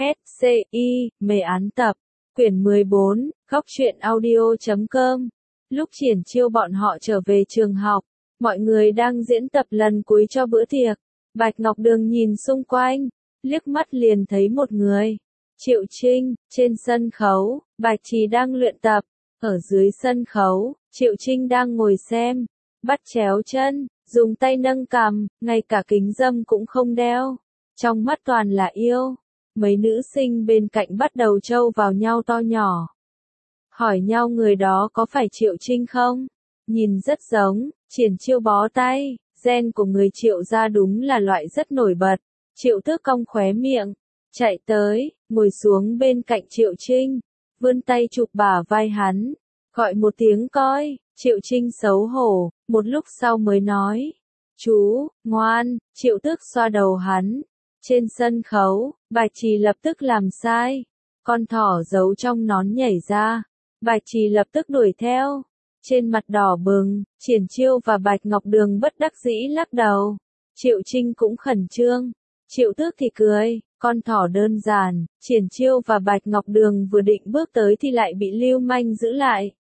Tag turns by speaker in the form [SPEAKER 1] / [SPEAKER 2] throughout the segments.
[SPEAKER 1] SCI, mê án tập, quyển 14, góc truyện audio.com. Lúc triển chiêu bọn họ trở về trường học, mọi người đang diễn tập lần cuối cho bữa tiệc. Bạch Ngọc Đường nhìn xung quanh, liếc mắt liền thấy một người. Triệu Trinh, trên sân khấu, Bạch Trì đang luyện tập. Ở dưới sân khấu, Triệu Trinh đang ngồi xem, bắt chéo chân, dùng tay nâng cằm, ngay cả kính râm cũng không đeo. Trong mắt toàn là yêu. Mấy nữ sinh bên cạnh bắt đầu trâu vào nhau to nhỏ. Hỏi nhau người đó có phải Triệu Trinh không? Nhìn rất giống, triển chiêu bó tay, gen của người Triệu ra đúng là loại rất nổi bật. Triệu Tước cong khóe miệng, chạy tới, ngồi xuống bên cạnh Triệu Trinh, vươn tay chụp bả vai hắn, gọi một tiếng coi. Triệu Trinh xấu hổ, một lúc sau mới nói, chú, ngoan. Triệu Tước xoa đầu hắn. Trên sân khấu, Bạch Trì lập tức làm sai. Con thỏ giấu trong nón nhảy ra. Bạch Trì lập tức đuổi theo. Trên mặt đỏ bừng, Triển Chiêu và Bạch Ngọc Đường bất đắc dĩ lắc đầu. Triệu Trinh cũng khẩn trương. Triệu Tước thì cười, con thỏ đơn giản. Triển Chiêu và Bạch Ngọc Đường vừa định bước tới thì lại bị Lưu Manh giữ lại.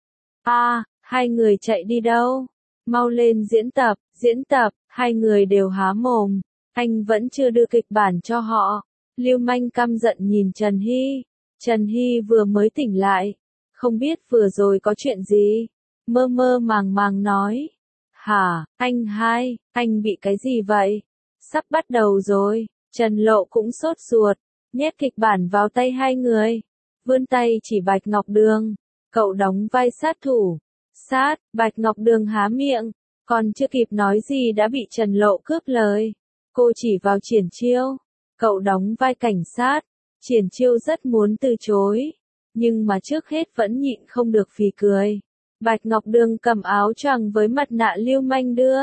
[SPEAKER 1] Hai người chạy đi đâu? Mau lên diễn tập, hai người đều há mồm. Anh vẫn chưa đưa kịch bản cho họ. Lưu Manh căm giận nhìn Trần Hy. Trần Hy vừa mới tỉnh lại. Không biết vừa rồi có chuyện gì. Mơ mơ màng màng nói. Hả, anh bị cái gì vậy? Sắp bắt đầu rồi. Trần Lộ cũng sốt ruột. Nhét kịch bản vào tay hai người. Vươn tay chỉ Bạch Ngọc Đường. Cậu đóng vai sát thủ. Bạch Ngọc Đường há miệng. Còn chưa kịp nói gì đã bị Trần Lộ cướp lời. Cô chỉ vào Triển Chiêu. Cậu đóng vai cảnh sát. Triển Chiêu rất muốn từ chối. Nhưng mà trước hết vẫn nhịn không được phì cười. Bạch Ngọc Đường cầm áo choàng với mặt nạ Lưu Manh đưa.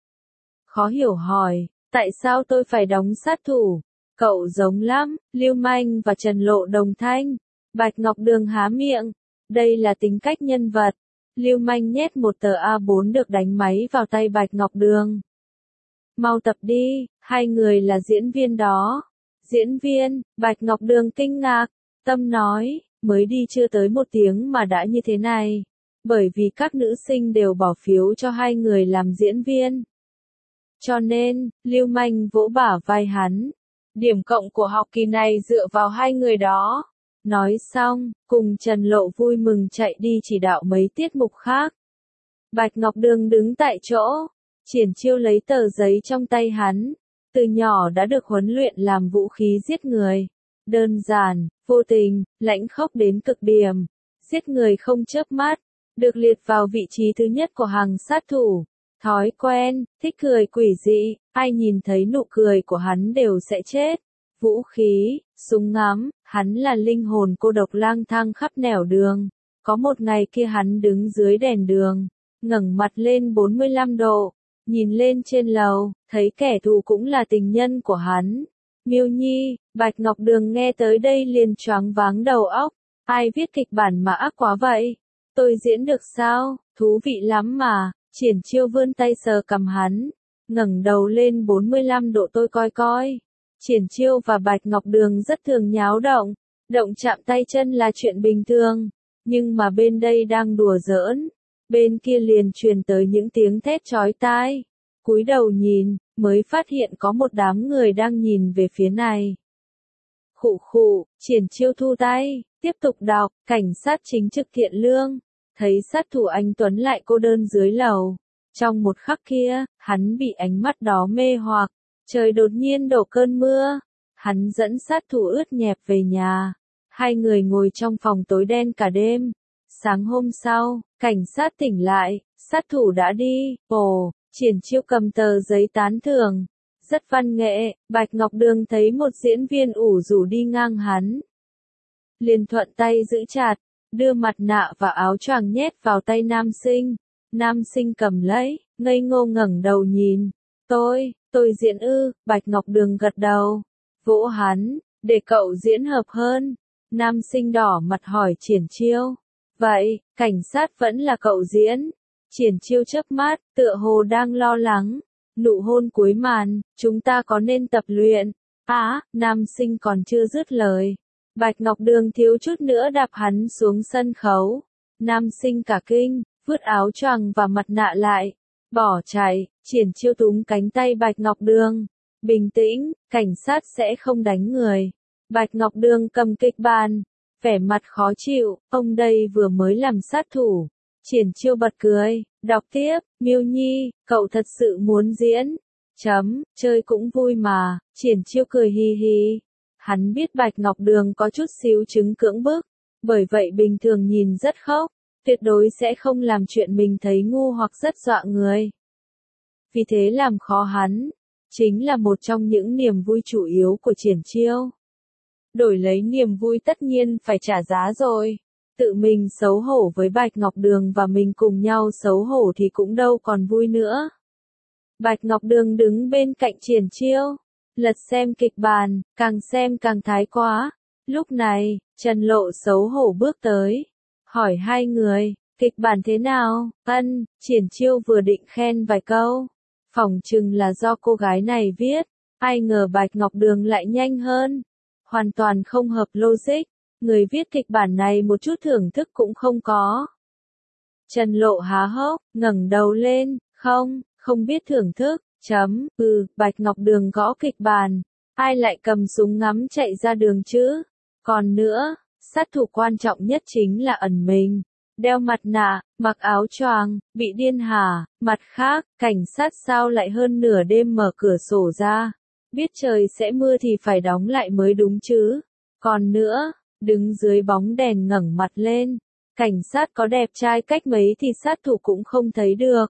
[SPEAKER 1] Khó hiểu hỏi, tại sao tôi phải đóng sát thủ? Cậu giống lắm. Lưu Manh và Trần Lộ đồng thanh. Bạch Ngọc Đường há miệng. Đây là tính cách nhân vật. Lưu Manh nhét một tờ A4 được đánh máy vào tay Bạch Ngọc Đường. Mau tập đi, hai người là diễn viên đó. Diễn viên, Bạch Ngọc Đường kinh ngạc. Tâm nói, mới đi chưa tới 1 tiếng mà đã như thế này. Bởi vì các nữ sinh đều bỏ phiếu cho hai người làm diễn viên. Cho nên, Lưu Manh vỗ bả vai hắn. Điểm cộng của học kỳ này dựa vào hai người đó. Nói xong, cùng Trần Lộ vui mừng chạy đi chỉ đạo mấy tiết mục khác. Bạch Ngọc Đường đứng tại chỗ. Triển Chiêu lấy tờ giấy trong tay hắn. Từ nhỏ đã được huấn luyện làm vũ khí giết người. Đơn giản, vô tình, lãnh khốc đến cực điểm. Giết người không chớp mắt. Được liệt vào vị trí thứ nhất của hàng sát thủ. Thói quen, thích cười quỷ dị. Ai nhìn thấy nụ cười của hắn đều sẽ chết. Vũ khí, súng ngắm, hắn là linh hồn cô độc lang thang khắp nẻo đường. Có một ngày kia hắn đứng dưới đèn đường, ngẩng mặt lên 45 độ, nhìn lên trên lầu, thấy kẻ thù cũng là tình nhân của hắn. Miêu Nhi. Bạch Ngọc Đường nghe tới đây liền choáng váng đầu óc. Ai viết kịch bản mà ác quá vậy? Tôi diễn được sao? Thú vị lắm mà. Triển Chiêu vươn tay sờ cằm hắn, ngẩng đầu lên 45 độ tôi coi coi. Triển Chiêu và Bạch Ngọc Đường rất thường nháo động. Động chạm tay chân là chuyện bình thường. Nhưng mà bên đây đang đùa giỡn. Bên kia liền truyền tới những tiếng thét chói tai. Cúi đầu nhìn, mới phát hiện có một đám người đang nhìn về phía này. Khụ, Triển Chiêu thu tay, tiếp tục đọc, cảnh sát chính trực thiện lương. Thấy sát thủ anh Tuấn lại cô đơn dưới lầu. Trong một khắc kia, hắn bị ánh mắt đó mê hoặc. Trời đột nhiên đổ cơn mưa. Hắn dẫn sát thủ ướt nhẹp về nhà. Hai người ngồi trong phòng tối đen cả đêm. Sáng hôm sau, cảnh sát tỉnh lại, sát thủ đã đi. Triển Chiêu cầm tờ giấy tán thưởng. Rất văn nghệ. Bạch Ngọc Đường thấy một diễn viên ủ rũ đi ngang hắn. Liền thuận tay giữ chặt, đưa mặt nạ và áo choàng nhét vào tay nam sinh. Nam sinh cầm lấy, ngây ngô ngẩng đầu nhìn. Tôi diễn ư? Bạch Ngọc Đường gật đầu. Vỗ hắn, để cậu diễn hợp hơn. Nam sinh đỏ mặt hỏi Triển Chiêu. Vậy, cảnh sát vẫn là cậu diễn? Triển Chiêu chớp mắt, tựa hồ đang lo lắng. Nụ hôn cuối màn, chúng ta có nên tập luyện? Nam sinh còn chưa dứt lời. Bạch Ngọc Đường thiếu chút nữa đạp hắn xuống sân khấu. Nam sinh cả kinh, vứt áo choàng và mặt nạ lại, bỏ chạy. Triển Chiêu túm cánh tay Bạch Ngọc Đường. Bình tĩnh, cảnh sát sẽ không đánh người. Bạch Ngọc Đường cầm kịch bản, vẻ mặt khó chịu, ông đây vừa mới làm sát thủ. Triển Chiêu bật cười, đọc tiếp, Miêu Nhi, cậu thật sự muốn diễn. Chơi cũng vui mà. Triển Chiêu cười hi hi. Hắn biết Bạch Ngọc Đường có chút xíu chứng cưỡng bức, bởi vậy bình thường nhìn rất khóc, tuyệt đối sẽ không làm chuyện mình thấy ngu hoặc rất dọa người. Vì thế làm khó hắn, chính là một trong những niềm vui chủ yếu của Triển Chiêu. Đổi lấy niềm vui tất nhiên phải trả giá rồi. Tự mình xấu hổ với Bạch Ngọc Đường và mình cùng nhau xấu hổ thì cũng đâu còn vui nữa. Bạch Ngọc Đường đứng bên cạnh Triển Chiêu, lật xem kịch bản, càng xem càng thái quá. Lúc này, Trần Lộ xấu hổ bước tới, hỏi hai người, kịch bản thế nào? Triển Chiêu vừa định khen vài câu, phỏng chừng là do cô gái này viết, ai ngờ Bạch Ngọc Đường lại nhanh hơn. Hoàn toàn không hợp logic, người viết kịch bản này một chút thưởng thức cũng không có. Trần Lộ há hốc, ngẩng đầu lên, không biết thưởng thức. Bạch Ngọc Đường gõ kịch bản, ai lại cầm súng ngắm chạy ra đường chứ? Còn nữa, sát thủ quan trọng nhất chính là ẩn mình, đeo mặt nạ, mặc áo choàng, bị điên hả? Mặt khác, cảnh sát sao lại hơn nửa đêm mở cửa sổ ra? Biết trời sẽ mưa thì phải đóng lại mới đúng chứ. Còn nữa, đứng dưới bóng đèn ngẩng mặt lên, cảnh sát có đẹp trai cách mấy thì sát thủ cũng không thấy được.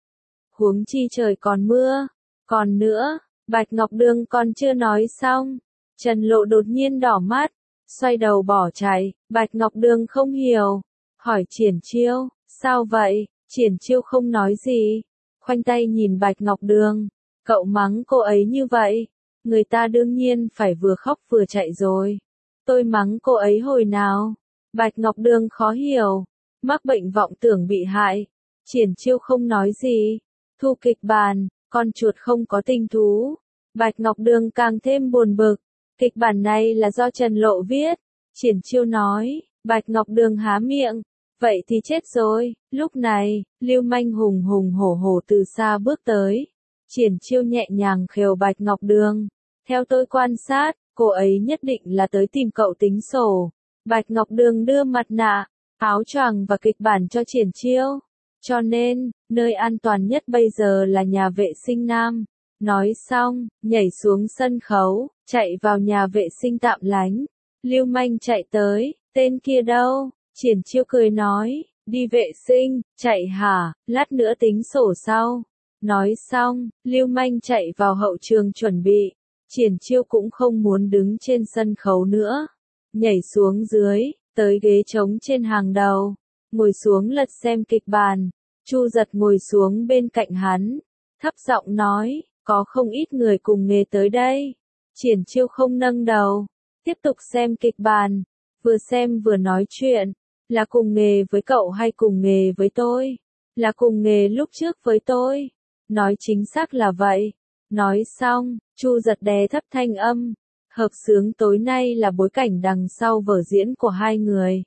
[SPEAKER 1] Huống chi trời còn mưa. Còn nữa, Bạch Ngọc Đường còn chưa nói xong. Trần Lộ đột nhiên đỏ mắt, xoay đầu bỏ chạy. Bạch Ngọc Đường không hiểu, hỏi Triển Chiêu, sao vậy? Triển Chiêu không nói gì, khoanh tay nhìn Bạch Ngọc Đường. Cậu mắng cô ấy như vậy, người ta đương nhiên phải vừa khóc vừa chạy rồi. Tôi mắng cô ấy hồi nào? Bạch Ngọc Đường khó hiểu, mắc bệnh vọng tưởng bị hại. Triển Chiêu không nói gì, thu kịch bản, con chuột không có tình thú. Bạch Ngọc Đường càng thêm buồn bực, kịch bản này là do Trần Lộ viết. Triển Chiêu nói, Bạch Ngọc Đường há miệng, vậy thì chết rồi. Lúc này, Lưu Manh hùng hùng hổ hổ từ xa bước tới. Triển Chiêu nhẹ nhàng khều Bạch Ngọc Đường. Theo tôi quan sát, cô ấy nhất định là tới tìm cậu tính sổ. Bạch Ngọc Đường đưa mặt nạ, áo choàng và kịch bản cho Triển Chiêu. Cho nên, nơi an toàn nhất bây giờ là nhà vệ sinh nam. Nói xong, nhảy xuống sân khấu, chạy vào nhà vệ sinh tạm lánh. Lưu Manh chạy tới, tên kia đâu? Triển Chiêu cười nói, đi vệ sinh, chạy hả, lát nữa tính sổ sau. Nói xong, Lưu Manh chạy vào hậu trường chuẩn bị. Triển Chiêu cũng không muốn đứng trên sân khấu nữa. Nhảy xuống dưới, tới ghế trống trên hàng đầu. Ngồi xuống lật xem kịch bản. Chu Giật ngồi xuống bên cạnh hắn, thấp giọng nói, có không ít người cùng nghề tới đây. Triển Chiêu không nâng đầu, tiếp tục xem kịch bản, vừa xem vừa nói chuyện, là cùng nghề với cậu hay cùng nghề với tôi? Là cùng nghề lúc trước với tôi. Nói chính xác là vậy. Nói xong, Chu Giật đè thấp thanh âm, hợp xướng tối nay là bối cảnh đằng sau vở diễn của hai người.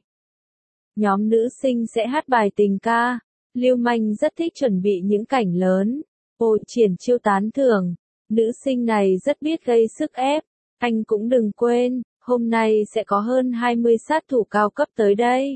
[SPEAKER 1] Nhóm nữ sinh sẽ hát bài tình ca. Lưu Manh rất thích chuẩn bị những cảnh lớn. Ôi, Triển Chiêu tán thưởng, nữ sinh này rất biết gây sức ép. Anh cũng đừng quên, hôm nay sẽ có hơn 20 sát thủ cao cấp tới đây.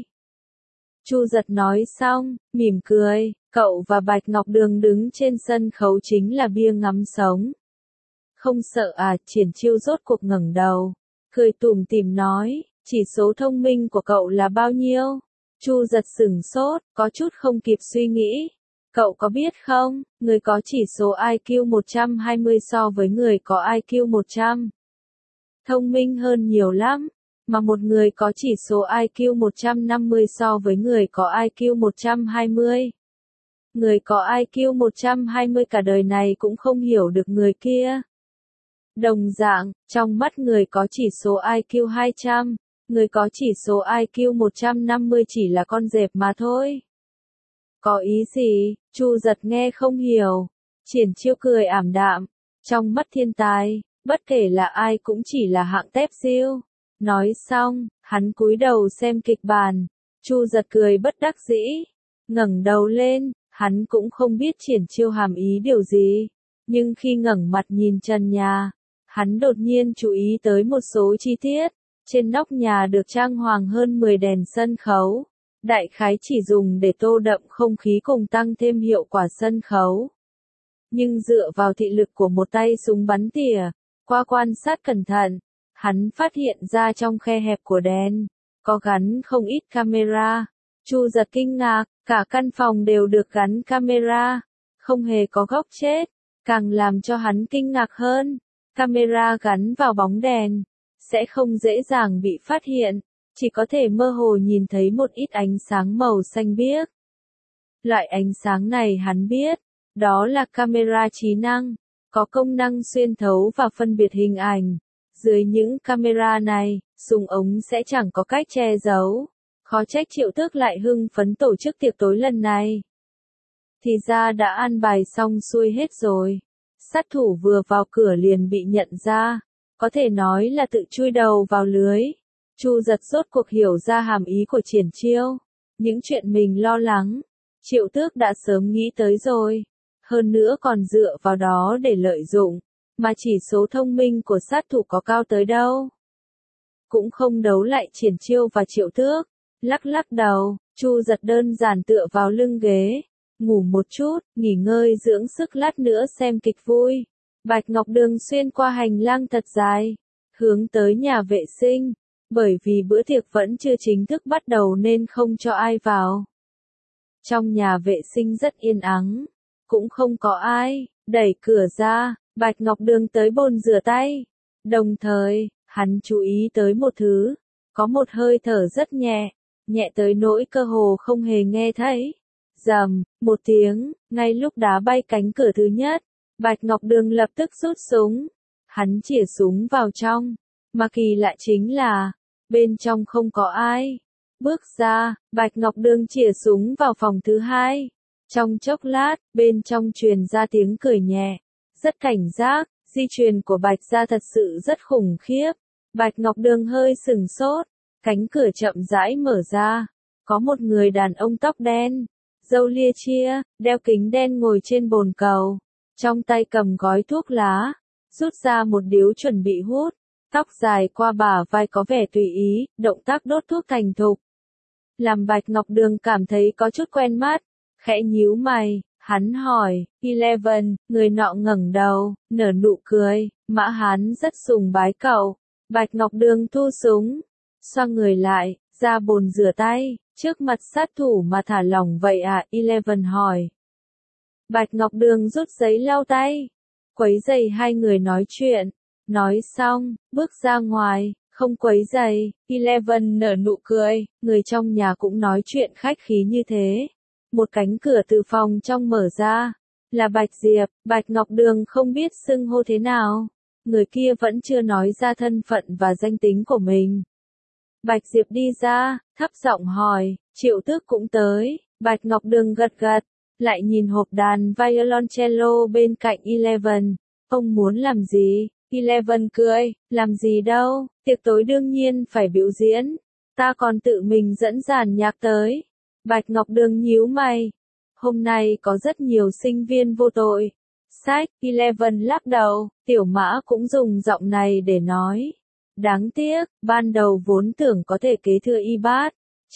[SPEAKER 1] Chu Giật nói xong, mỉm cười, cậu và Bạch Ngọc Đường đứng trên sân khấu chính là bia ngắm sống. Không sợ à? Triển Chiêu rốt cuộc ngẩng đầu, cười tủm tỉm nói, chỉ số thông minh của cậu là bao nhiêu? Chu Giật sửng sốt, có chút không kịp suy nghĩ. Cậu có biết không, người có chỉ số IQ 120 so với người có IQ 100. Thông minh hơn nhiều lắm, mà một người có chỉ số IQ 150 so với người có IQ 120. Người có IQ 120 cả đời này cũng không hiểu được người kia. Đồng dạng, trong mắt người có chỉ số IQ 200, người có chỉ số IQ 150 chỉ là con dẹp mà thôi. Có ý gì? Chu Giật nghe không hiểu. Triển Chiêu cười ảm đạm, trong mắt thiên tài, bất kể là ai cũng chỉ là hạng tép diêu. Nói xong, hắn cúi đầu xem kịch bản. Chu Giật cười bất đắc dĩ, ngẩng đầu lên, hắn cũng không biết Triển Chiêu hàm ý điều gì, nhưng khi ngẩng mặt nhìn trần nhà, hắn đột nhiên chú ý tới một số chi tiết. Trên nóc nhà được trang hoàng hơn 10 đèn sân khấu, đại khái chỉ dùng để tô đậm không khí cùng tăng thêm hiệu quả sân khấu. Nhưng dựa vào thị lực của một tay súng bắn tỉa, qua quan sát cẩn thận, hắn phát hiện ra trong khe hẹp của đèn, có gắn không ít camera. Chu Giật kinh ngạc, cả căn phòng đều được gắn camera, không hề có góc chết. Càng làm cho hắn kinh ngạc hơn, camera gắn vào bóng đèn, sẽ không dễ dàng bị phát hiện, chỉ có thể mơ hồ nhìn thấy một ít ánh sáng màu xanh biếc. Loại ánh sáng này hắn biết, đó là camera trí năng, có công năng xuyên thấu và phân biệt hình ảnh. Dưới những camera này, súng ống sẽ chẳng có cách che giấu. Khó trách Triệu Tước lại hưng phấn tổ chức tiệc tối lần này. Thì ra đã an bài xong xuôi hết rồi. Sát thủ vừa vào cửa liền bị nhận ra, có thể nói là tự chui đầu vào lưới. Chu Giật rốt cuộc hiểu ra hàm ý của Triển Chiêu. Những chuyện mình lo lắng, Triệu Tước đã sớm nghĩ tới rồi. Hơn nữa còn dựa vào đó để lợi dụng, mà chỉ số thông minh của sát thủ có cao tới đâu. Cũng không đấu lại Triển Chiêu và Triệu Tước. Lắc lắc đầu, Chu Giật đơn giản tựa vào lưng ghế, ngủ một chút, nghỉ ngơi dưỡng sức lát nữa xem kịch vui. Bạch Ngọc Đường xuyên qua hành lang thật dài, hướng tới nhà vệ sinh, bởi vì bữa tiệc vẫn chưa chính thức bắt đầu nên không cho ai vào. Trong nhà vệ sinh rất yên ắng, cũng không có ai. Đẩy cửa ra, Bạch Ngọc Đường tới bồn rửa tay. Đồng thời, hắn chú ý tới một thứ, có một hơi thở rất nhẹ, nhẹ tới nỗi cơ hồ không hề nghe thấy. Rầm, một tiếng, ngay lúc đá bay cánh cửa thứ nhất, Bạch Ngọc Đường lập tức rút súng. Hắn chĩa súng vào trong, mà kỳ lạ chính là, bên trong không có ai. Bước ra, Bạch Ngọc Đường chĩa súng vào phòng thứ hai. Trong chốc lát, bên trong truyền ra tiếng cười nhẹ, rất cảnh giác, di truyền của Bạch gia thật sự rất khủng khiếp. Bạch Ngọc Đường hơi sừng sốt, cánh cửa chậm rãi mở ra, có một người đàn ông tóc đen, râu lia chia, đeo kính đen ngồi trên bồn cầu, trong tay cầm gói thuốc lá, rút ra một điếu chuẩn bị hút, tóc dài qua bả vai có vẻ tùy ý, động tác đốt thuốc thành thục. Làm Bạch Ngọc Đường cảm thấy có chút quen mắt, khẽ nhíu mày, hắn hỏi, Eleven, người nọ ngẩng đầu, nở nụ cười, Mã Hán rất sùng bái cậu. Bạch Ngọc Đường thu súng, xoa người lại, ra bồn rửa tay, trước mặt sát thủ mà thả lỏng vậy à, Eleven hỏi. Bạch Ngọc Đường rút giấy lau tay, quấy rầy hai người nói chuyện, nói xong, bước ra ngoài, không quấy rầy. Eleven nở nụ cười, người trong nhà cũng nói chuyện khách khí như thế. Một cánh cửa từ phòng trong mở ra, là Bạch Diệp. Bạch Ngọc Đường không biết xưng hô thế nào, người kia vẫn chưa nói ra thân phận và danh tính của mình. Bạch Diệp đi ra, thấp giọng hỏi, Triệu Tước cũng tới. Bạch Ngọc Đường gật gật, lại nhìn hộp đàn violoncello bên cạnh Eleven. Ông muốn làm gì? Eleven cười, làm gì đâu, tiệc tối đương nhiên phải biểu diễn. Ta còn tự mình dẫn dàn nhạc tới. Bạch Ngọc Đường nhíu mày. Hôm nay có rất nhiều sinh viên vô tội. Sách, Eleven lắc đầu, Tiểu Mã cũng dùng giọng này để nói. Đáng tiếc, ban đầu vốn tưởng có thể kế thừa y bát.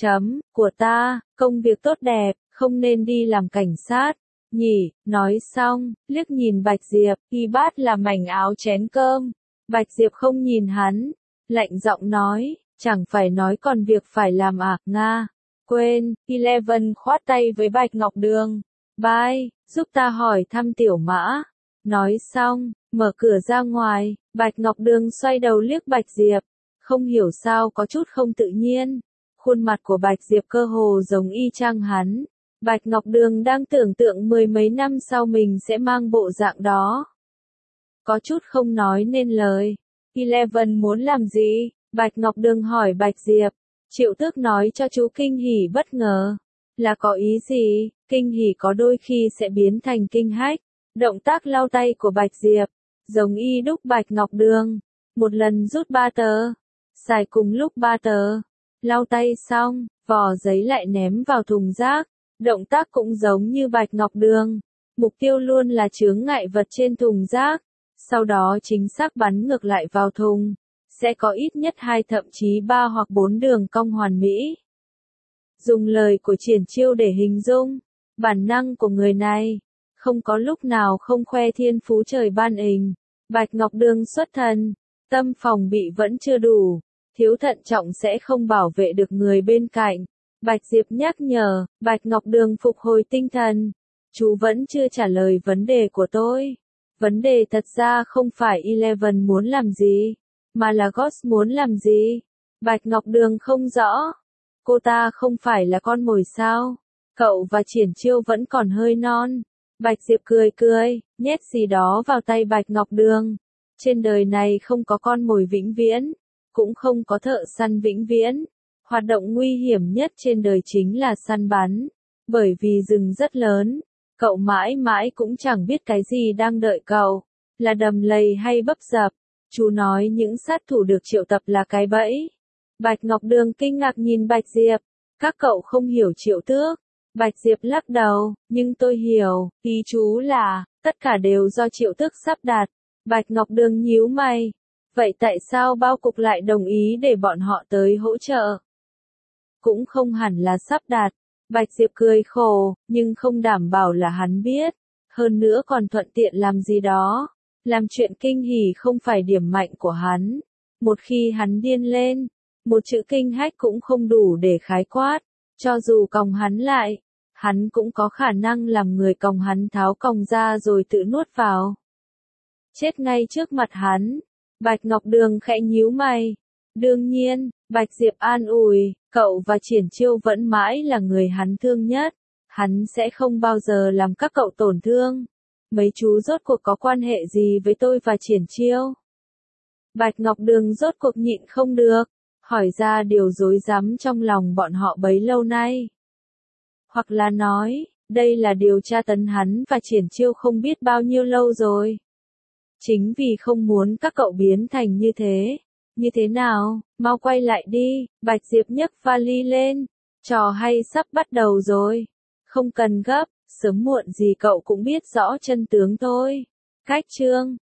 [SPEAKER 1] Của ta, công việc tốt đẹp, không nên đi làm cảnh sát. Nhỉ, nói xong, liếc nhìn Bạch Diệp, y bát là mảnh áo chén cơm. Bạch Diệp không nhìn hắn, lạnh giọng nói, chẳng phải nói còn việc phải làm à, Nga. Quên, Eleven khoát tay với Bạch Ngọc Đường. Bye, giúp ta hỏi thăm Tiểu Mã. Nói xong, mở cửa ra ngoài, Bạch Ngọc Đường xoay đầu liếc Bạch Diệp. Không hiểu sao có chút không tự nhiên. Khuôn mặt của Bạch Diệp cơ hồ giống y chang hắn. Bạch Ngọc Đường đang tưởng tượng mười mấy năm sau mình sẽ mang bộ dạng đó. Có chút không nói nên lời. Eleven muốn làm gì? Bạch Ngọc Đường hỏi Bạch Diệp. Triệu Tước nói cho chú kinh hỉ bất ngờ. Là có ý gì? Kinh hỉ có đôi khi sẽ biến thành kinh hách. Động tác lau tay của Bạch Diệp, giống y đúc Bạch Ngọc Đường. Một lần rút 3 tờ, xài cùng lúc 3 tờ, lau tay xong, vỏ giấy lại ném vào thùng rác. Động tác cũng giống như Bạch Ngọc Đường. Mục tiêu luôn là chướng ngại vật trên thùng rác, sau đó chính xác bắn ngược lại vào thùng. Sẽ có ít nhất 2 thậm chí 3 hoặc 4 đường cong hoàn mỹ. Dùng lời của Triển Chiêu để hình dung bản năng của người này, không có lúc nào không khoe thiên phú trời ban hình. Bạch Ngọc Đường xuất thần, tâm phòng bị vẫn chưa đủ, thiếu thận trọng sẽ không bảo vệ được người bên cạnh. Bạch Diệp nhắc nhở, Bạch Ngọc Đường phục hồi tinh thần. Chú vẫn chưa trả lời vấn đề của tôi. Vấn đề thật ra không phải Eleven muốn làm gì, mà là Ghost muốn làm gì. Bạch Ngọc Đường không rõ. Cô ta không phải là con mồi sao? Cậu và Triển Chiêu vẫn còn hơi non. Bạch Diệp cười cười, nhét gì đó vào tay Bạch Ngọc Đường. Trên đời này không có con mồi vĩnh viễn, cũng không có thợ săn vĩnh viễn. Hoạt động nguy hiểm nhất trên đời chính là săn bắn. Bởi vì rừng rất lớn, cậu mãi mãi cũng chẳng biết cái gì đang đợi cậu, là đầm lầy hay bấp dập. Chú nói những sát thủ được triệu tập là cái bẫy. Bạch Ngọc Đường kinh ngạc nhìn Bạch Diệp. Các cậu không hiểu Triệu Tước. Bạch Diệp lắc đầu, nhưng tôi hiểu, ý chú là, tất cả đều do Triệu Tước sắp đặt. Bạch Ngọc Đường nhíu mày. Vậy tại sao bao cục lại đồng ý để bọn họ tới hỗ trợ? Cũng không hẳn là sắp đặt. Bạch Diệp cười khổ, nhưng không đảm bảo là hắn biết. Hơn nữa còn thuận tiện làm gì đó. Làm chuyện kinh hỉ không phải điểm mạnh của hắn. Một khi hắn điên lên, một chữ kinh hách cũng không đủ để khái quát. Cho dù còng hắn lại, hắn cũng có khả năng làm người còng hắn tháo còng ra rồi tự nuốt vào. Chết ngay trước mặt hắn. Bạch Ngọc Đường khẽ nhíu mày. Đương nhiên, Bạch Diệp an ủi, cậu và Triển Chiêu vẫn mãi là người hắn thương nhất. Hắn sẽ không bao giờ làm các cậu tổn thương. Mấy chú rốt cuộc có quan hệ gì với tôi và Triển Chiêu? Bạch Ngọc Đường rốt cuộc nhịn không được, hỏi ra điều rối rắm trong lòng bọn họ bấy lâu nay. Hoặc là nói, đây là điều tra tấn hắn và Triển Chiêu không biết bao nhiêu lâu rồi. Chính vì không muốn các cậu biến thành như thế. Như thế nào, mau quay lại đi. Bạch Diệp nhấc vali lên. Trò hay sắp bắt đầu rồi. Không cần gấp, sớm muộn gì cậu cũng biết rõ chân tướng thôi. Cách chương